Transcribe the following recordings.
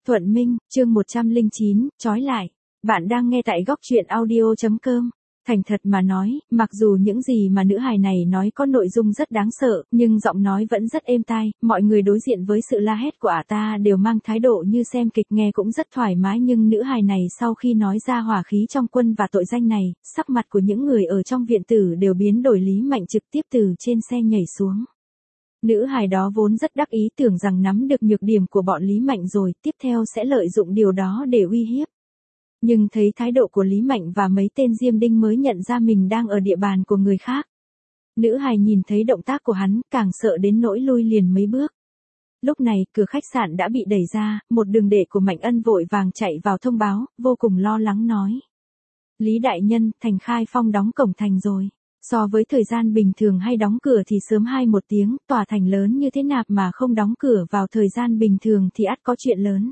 Thuận Minh, chương 109, trói lại. Bạn đang nghe tại góc truyện audio.com. Thành thật mà nói, mặc dù những gì mà nữ hài này nói có nội dung rất đáng sợ, nhưng giọng nói vẫn rất êm tai, mọi người đối diện với sự la hét của ả ta đều mang thái độ như xem kịch nghe cũng rất thoải mái, nhưng nữ hài này sau khi nói ra hỏa khí trong quân và tội danh này, sắc mặt của những người ở trong viện tử đều biến đổi. Lý Mạnh trực tiếp từ trên xe nhảy xuống. Nữ hài đó vốn rất đắc ý tưởng rằng nắm được nhược điểm của bọn Lý Mạnh rồi, tiếp theo sẽ lợi dụng điều đó để uy hiếp. Nhưng thấy thái độ của Lý Mạnh và mấy tên diêm đinh mới nhận ra mình đang ở địa bàn của người khác. Nữ hài nhìn thấy động tác của hắn, càng sợ đến nỗi lui liền mấy bước. Lúc này, cửa khách sạn đã bị đẩy ra, một đường đệ của Mạnh Ân vội vàng chạy vào thông báo, vô cùng lo lắng nói. Lý đại nhân, thành Khai Phong đóng cổng thành rồi. So với thời gian bình thường hay đóng cửa thì sớm 1 tiếng, tòa thành lớn như thế nạp mà không đóng cửa vào thời gian bình thường thì ắt có chuyện lớn.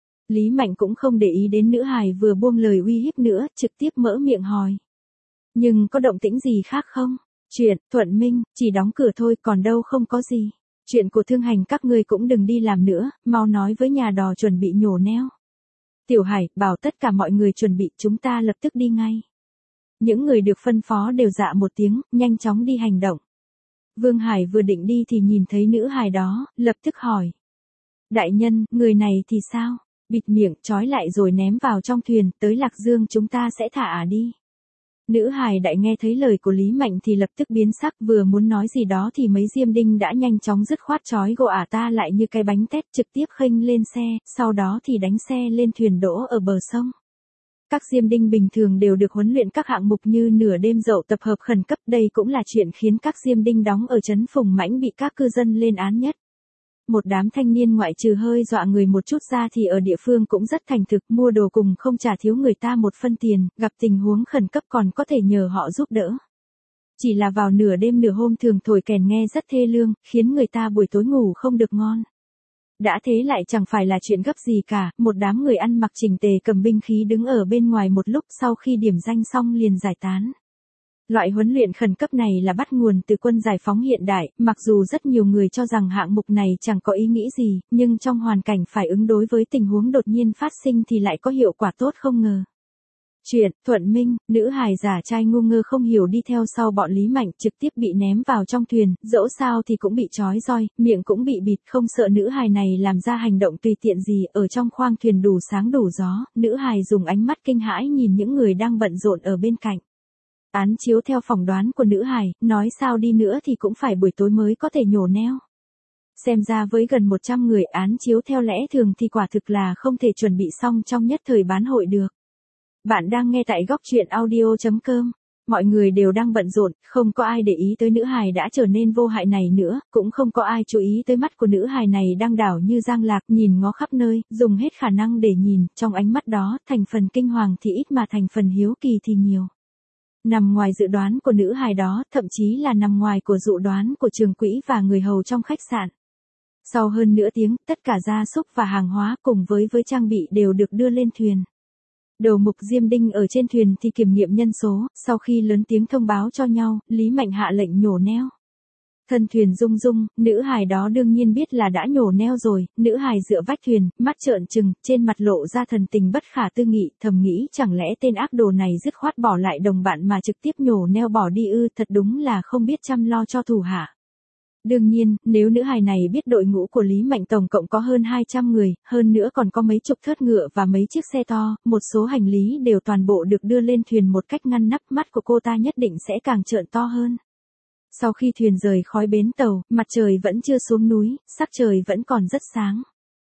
Lý Mạnh cũng không để ý đến nữ hài vừa buông lời uy hiếp nữa, trực tiếp mở miệng hỏi. Nhưng có động tĩnh gì khác không? Chuyện, Thuận Minh, chỉ đóng cửa thôi còn đâu không có gì. Chuyện của thương hành các ngươi cũng đừng đi làm nữa, mau nói với nhà đò chuẩn bị nhổ neo. Tiểu Hải, bảo tất cả mọi người chuẩn bị, chúng ta lập tức đi ngay. Những người được phân phó đều dạ một tiếng, nhanh chóng đi hành động. Vương Hải vừa định đi thì nhìn thấy nữ hài đó, lập tức hỏi. Đại nhân, người này thì sao? Bịt miệng, trói lại rồi ném vào trong thuyền, tới Lạc Dương chúng ta sẽ thả đi. Nữ hài đại nghe thấy lời của Lý Mạnh thì lập tức biến sắc, vừa muốn nói gì đó thì mấy diêm đinh đã nhanh chóng dứt khoát trói gô ả ta lại như cái bánh tét, trực tiếp khênh lên xe, sau đó thì đánh xe lên thuyền đỗ ở bờ sông. Các diêm đinh bình thường đều được huấn luyện các hạng mục như nửa đêm dậu tập hợp khẩn cấp, đây cũng là chuyện khiến các diêm đinh đóng ở trấn Phùng Mãnh bị các cư dân lên án nhất. Một đám thanh niên ngoại trừ hơi dọa người một chút ra thì ở địa phương cũng rất thành thực, mua đồ cùng không trả thiếu người ta một phân tiền, gặp tình huống khẩn cấp còn có thể nhờ họ giúp đỡ. Chỉ là vào nửa đêm nửa hôm thường thổi kèn nghe rất thê lương, khiến người ta buổi tối ngủ không được ngon. Đã thế lại chẳng phải là chuyện gấp gì cả, một đám người ăn mặc chỉnh tề cầm binh khí đứng ở bên ngoài một lúc, sau khi điểm danh xong liền giải tán. Loại huấn luyện khẩn cấp này là bắt nguồn từ quân giải phóng hiện đại, mặc dù rất nhiều người cho rằng hạng mục này chẳng có ý nghĩa gì, nhưng trong hoàn cảnh phải ứng đối với tình huống đột nhiên phát sinh thì lại có hiệu quả tốt không ngờ. Chuyện, Thuận Minh, nữ hài giả trai ngu ngơ không hiểu đi theo sau bọn Lý Mạnh, trực tiếp bị ném vào trong thuyền, dẫu sao thì cũng bị trói roi, miệng cũng bị bịt, không sợ nữ hài này làm ra hành động tùy tiện gì. Ở trong khoang thuyền đủ sáng đủ gió, nữ hài dùng ánh mắt kinh hãi nhìn những người đang bận rộn ở bên cạnh. Án chiếu theo phỏng đoán của nữ hài, nói sao đi nữa thì cũng phải buổi tối mới có thể nhổ neo. Xem ra với gần 100 người, án chiếu theo lẽ thường thì quả thực là không thể chuẩn bị xong trong nhất thời bán hội được. Bạn đang nghe tại góc truyện audio.com. Mọi người đều đang bận rộn, không có ai để ý tới nữ hài đã trở nên vô hại này nữa, cũng không có ai chú ý tới mắt của nữ hài này đang đảo như giang lạc, nhìn ngó khắp nơi, dùng hết khả năng để nhìn, trong ánh mắt đó, thành phần kinh hoàng thì ít mà thành phần hiếu kỳ thì nhiều. Nằm ngoài dự đoán của nữ hài đó, thậm chí là nằm ngoài của dự đoán của Trường Quỹ và người hầu trong khách sạn. Sau hơn nửa tiếng, tất cả gia súc và hàng hóa cùng với trang bị đều được đưa lên thuyền. Đầu mục diêm đinh ở trên thuyền thì kiểm nghiệm nhân số, sau khi lớn tiếng thông báo cho nhau, Lý Mạnh hạ lệnh nhổ neo. Thân thuyền rung rung, nữ hài đó đương nhiên biết là đã nhổ neo rồi, nữ hài dựa vách thuyền, mắt trợn trừng, trên mặt lộ ra thần tình bất khả tư nghị, thầm nghĩ chẳng lẽ tên ác đồ này dứt khoát bỏ lại đồng bạn mà trực tiếp nhổ neo bỏ đi ư, thật đúng là không biết chăm lo cho thủ hạ. Đương nhiên, nếu nữ hài này biết đội ngũ của Lý Mạnh tổng cộng có hơn 200 người, hơn nữa còn có mấy chục thớt ngựa và mấy chiếc xe to, một số hành lý đều toàn bộ được đưa lên thuyền một cách ngăn nắp, mắt của cô ta nhất định sẽ càng trợn to hơn. Sau khi thuyền rời khỏi bến tàu, mặt trời vẫn chưa xuống núi, sắc trời vẫn còn rất sáng.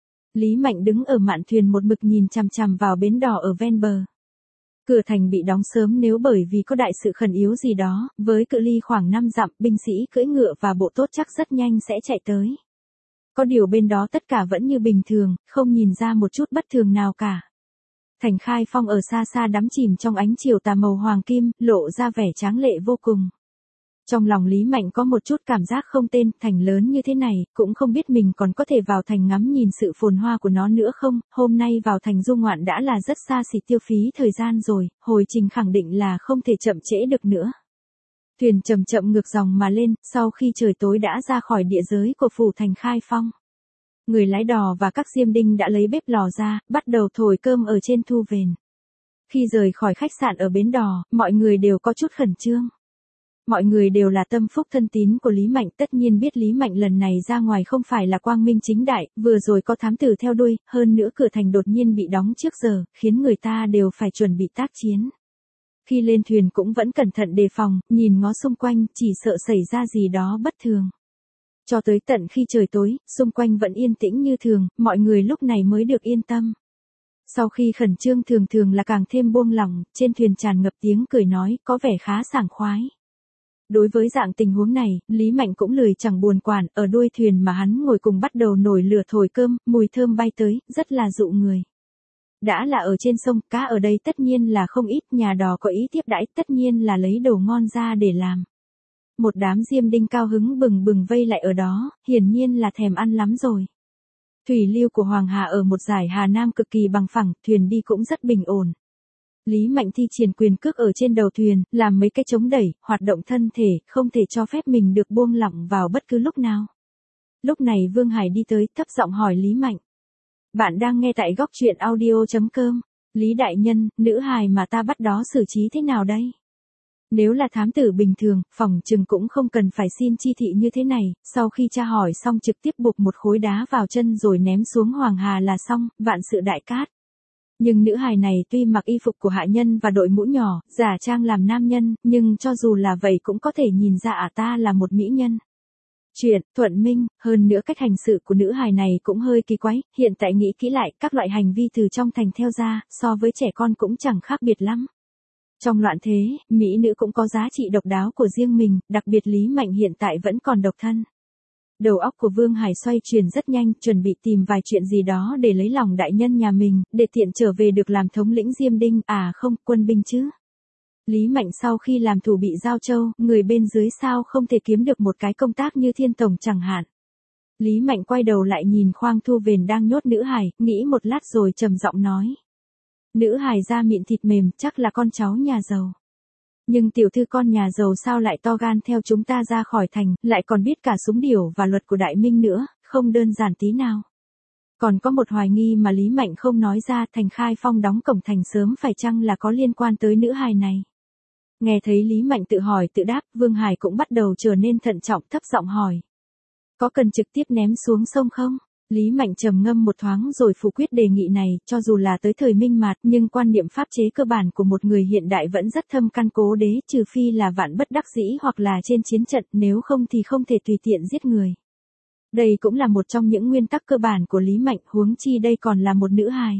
Lý Mạnh đứng ở mạn thuyền một mực nhìn chằm chằm vào bến đò ở ven bờ. Cửa thành bị đóng sớm nếu bởi vì có đại sự khẩn yếu gì đó, với cự ly khoảng 5 dặm, binh sĩ cưỡi ngựa và bộ tốt chắc rất nhanh sẽ chạy tới. Có điều bên đó tất cả vẫn như bình thường, không nhìn ra một chút bất thường nào cả. Thành Khai Phong ở xa xa đắm chìm trong ánh chiều tà màu hoàng kim, lộ ra vẻ tráng lệ vô cùng. Trong lòng Lý Mạnh có một chút cảm giác không tên, thành lớn như thế này, cũng không biết mình còn có thể vào thành ngắm nhìn sự phồn hoa của nó nữa không, hôm nay vào thành du ngoạn đã là rất xa xỉ tiêu phí thời gian rồi, hồi trình khẳng định là không thể chậm trễ được nữa. Thuyền chậm chậm ngược dòng mà lên, sau khi trời tối đã ra khỏi địa giới của phủ thành Khai Phong. Người lái đò và các diêm đinh đã lấy bếp lò ra, bắt đầu thổi cơm ở trên thu vền. Khi rời khỏi khách sạn ở bến đò, mọi người đều có chút khẩn trương. Mọi người đều là tâm phúc thân tín của Lý Mạnh, tất nhiên biết Lý Mạnh lần này ra ngoài không phải là quang minh chính đại, vừa rồi có thám tử theo đuôi, hơn nữa cửa thành đột nhiên bị đóng trước giờ, khiến người ta đều phải chuẩn bị tác chiến. Khi lên thuyền cũng vẫn cẩn thận đề phòng, nhìn ngó xung quanh, chỉ sợ xảy ra gì đó bất thường. Cho tới tận khi trời tối, xung quanh vẫn yên tĩnh như thường, mọi người lúc này mới được yên tâm. Sau khi khẩn trương thường thường là càng thêm buông lỏng, trên thuyền tràn ngập tiếng cười nói, có vẻ khá sảng khoái. Đối với dạng tình huống này, Lý Mạnh cũng lười chẳng buồn quản, ở đuôi thuyền mà hắn ngồi cùng bắt đầu nổi lửa thổi cơm, mùi thơm bay tới, rất là dụ người. Đã là ở trên sông, cá ở đây tất nhiên là không ít, nhà đò có ý tiếp đãi, tất nhiên là lấy đồ ngon ra để làm. Một đám diêm đinh cao hứng bừng bừng vây lại ở đó, hiển nhiên là thèm ăn lắm rồi. Thủy lưu của Hoàng Hà ở một dải Hà Nam cực kỳ bằng phẳng, thuyền đi cũng rất bình ổn. Lý Mạnh thi triển quyền cước ở trên đầu thuyền, làm mấy cái chống đẩy, hoạt động thân thể, không thể cho phép mình được buông lỏng vào bất cứ lúc nào. Lúc này Vương Hải đi tới, thấp giọng hỏi Lý Mạnh. Bạn đang nghe tại góc truyện audio.com. Lý đại nhân, nữ hài mà ta bắt đó xử trí thế nào đây? Nếu là thám tử bình thường, phòng chừng cũng không cần phải xin chi thị như thế này, sau khi tra hỏi xong trực tiếp buộc một khối đá vào chân rồi ném xuống Hoàng Hà là xong, vạn sự đại cát. Nhưng nữ hài này tuy mặc y phục của hạ nhân và đội mũ nhỏ, giả trang làm nam nhân, nhưng cho dù là vậy cũng có thể nhìn ra ta là một mỹ nhân. Chuyện, thuận minh, hơn nữa cách hành sự của nữ hài này cũng hơi kỳ quái, hiện tại nghĩ kỹ lại, các loại hành vi từ trong thành theo ra, so với trẻ con cũng chẳng khác biệt lắm. Trong loạn thế, mỹ nữ cũng có giá trị độc đáo của riêng mình, đặc biệt Lý Mạnh hiện tại vẫn còn độc thân. Đầu óc của Vương Hải xoay chuyển rất nhanh, chuẩn bị tìm vài chuyện gì đó để lấy lòng đại nhân nhà mình, để tiện trở về được làm thống lĩnh diêm đinh, không, quân binh chứ. Lý Mạnh sau khi làm thủ bị giao châu, người bên dưới sao không thể kiếm được một cái công tác như thiên tổng chẳng hạn. Lý Mạnh quay đầu lại nhìn khoang thu vền đang nhốt nữ hài, nghĩ một lát rồi trầm giọng nói. Nữ hài da mịn thịt mềm, chắc là con cháu nhà giàu. Nhưng tiểu thư con nhà giàu sao lại to gan theo chúng ta ra khỏi thành, lại còn biết cả súng điểu và luật của Đại Minh nữa, không đơn giản tí nào. Còn có một hoài nghi mà Lý Mạnh không nói ra, thành Khai Phong đóng cổng thành sớm phải chăng là có liên quan tới nữ hài này. Nghe thấy Lý Mạnh tự hỏi tự đáp, Vương Hải cũng bắt đầu trở nên thận trọng, thấp giọng hỏi. Có cần trực tiếp ném xuống sông không? Lý Mạnh trầm ngâm một thoáng rồi phủ quyết đề nghị này, cho dù là tới thời Minh Mạt, nhưng quan niệm pháp chế cơ bản của một người hiện đại vẫn rất thâm căn cố đế, trừ phi là vạn bất đắc dĩ hoặc là trên chiến trận, nếu không thì không thể tùy tiện giết người. Đây cũng là một trong những nguyên tắc cơ bản của Lý Mạnh, huống chi đây còn là một nữ hài.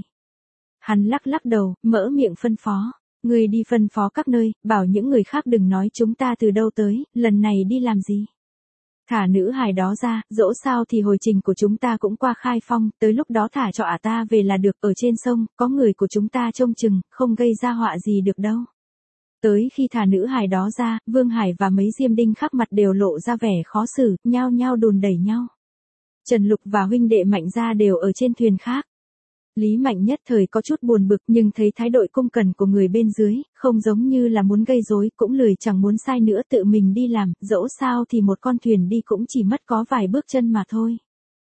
Hắn lắc lắc đầu, mở miệng phân phó. Người đi phân phó các nơi, bảo những người khác đừng nói chúng ta từ đâu tới, lần này đi làm gì. Thả nữ hài đó ra, dẫu sao thì hồi trình của chúng ta cũng qua Khai Phong, tới lúc đó thả cho ta về là được, ở trên sông, có người của chúng ta trông chừng, không gây ra họa gì được đâu. Tới khi thả nữ hài đó ra, Vương Hải và mấy diêm đinh khác mặt đều lộ ra vẻ khó xử, nhao nhao đùn đẩy nhau. Trần Lục và huynh đệ Mạnh gia đều ở trên thuyền khác. Lý Mạnh nhất thời có chút buồn bực nhưng thấy thái độ cung cần của người bên dưới, không giống như là muốn gây rối, cũng lười chẳng muốn sai nữa tự mình đi làm, dẫu sao thì một con thuyền đi cũng chỉ mất có vài bước chân mà thôi.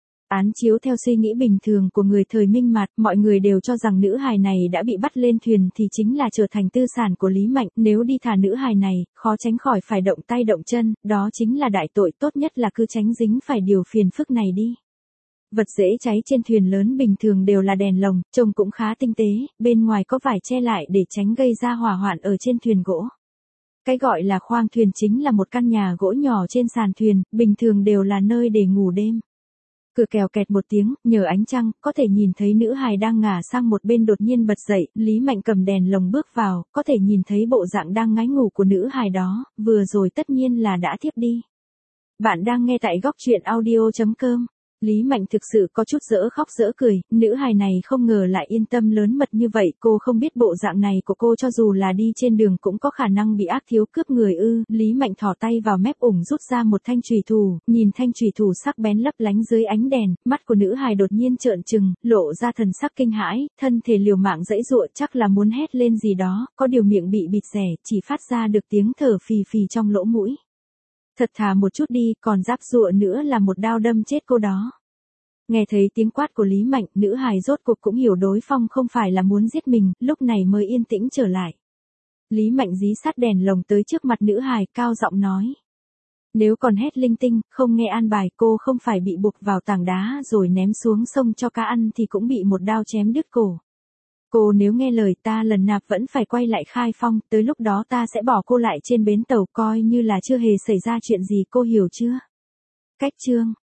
Án chiếu theo suy nghĩ bình thường của người thời Minh Mạt, mọi người đều cho rằng nữ hài này đã bị bắt lên thuyền thì chính là trở thành tư sản của Lý Mạnh, nếu đi thả nữ hài này, khó tránh khỏi phải động tay động chân, đó chính là đại tội, tốt nhất là cứ tránh dính phải điều phiền phức này đi. Vật dễ cháy trên thuyền lớn bình thường đều là đèn lồng, trông cũng khá tinh tế, bên ngoài có vải che lại để tránh gây ra hỏa hoạn ở trên thuyền gỗ. Cái gọi là khoang thuyền chính là một căn nhà gỗ nhỏ trên sàn thuyền, bình thường đều là nơi để ngủ đêm. Cửa kèo kẹt một tiếng, nhờ ánh trăng, có thể nhìn thấy nữ hài đang ngả sang một bên đột nhiên bật dậy, Lý Mạnh cầm đèn lồng bước vào, có thể nhìn thấy bộ dạng đang ngáy ngủ của nữ hài đó, vừa rồi tất nhiên là đã thiếp đi. Bạn đang nghe tại góc truyện audio.com. Lý Mạnh thực sự có chút dở khóc dở cười, nữ hài này không ngờ lại yên tâm lớn mật như vậy, cô không biết bộ dạng này của cô cho dù là đi trên đường cũng có khả năng bị ác thiếu cướp người ư. Lý Mạnh thò tay vào mép ủng rút ra một thanh chùy thủ, nhìn thanh chùy thủ sắc bén lấp lánh dưới ánh đèn, mắt của nữ hài đột nhiên trợn trừng, lộ ra thần sắc kinh hãi, thân thể liều mạng giãy giụa chắc là muốn hét lên gì đó, có điều miệng bị bịt rẻ, chỉ phát ra được tiếng thở phì phì trong lỗ mũi. Thật thà một chút đi, còn giáp giụa nữa là một đao đâm chết cô đó. Nghe thấy tiếng quát của Lý Mạnh, nữ hài rốt cuộc cũng hiểu đối phong không phải là muốn giết mình, lúc này mới yên tĩnh trở lại. Lý Mạnh dí sát đèn lồng tới trước mặt nữ hài, cao giọng nói. Nếu còn hét linh tinh, không nghe an bài, cô không phải bị buộc vào tảng đá rồi ném xuống sông cho cá ăn thì cũng bị một đao chém đứt cổ. Cô nếu nghe lời ta lần nạp vẫn phải quay lại khai phong, tới lúc đó ta sẽ bỏ cô lại trên bến tàu coi như là chưa hề xảy ra chuyện gì, cô hiểu chưa? Cách chương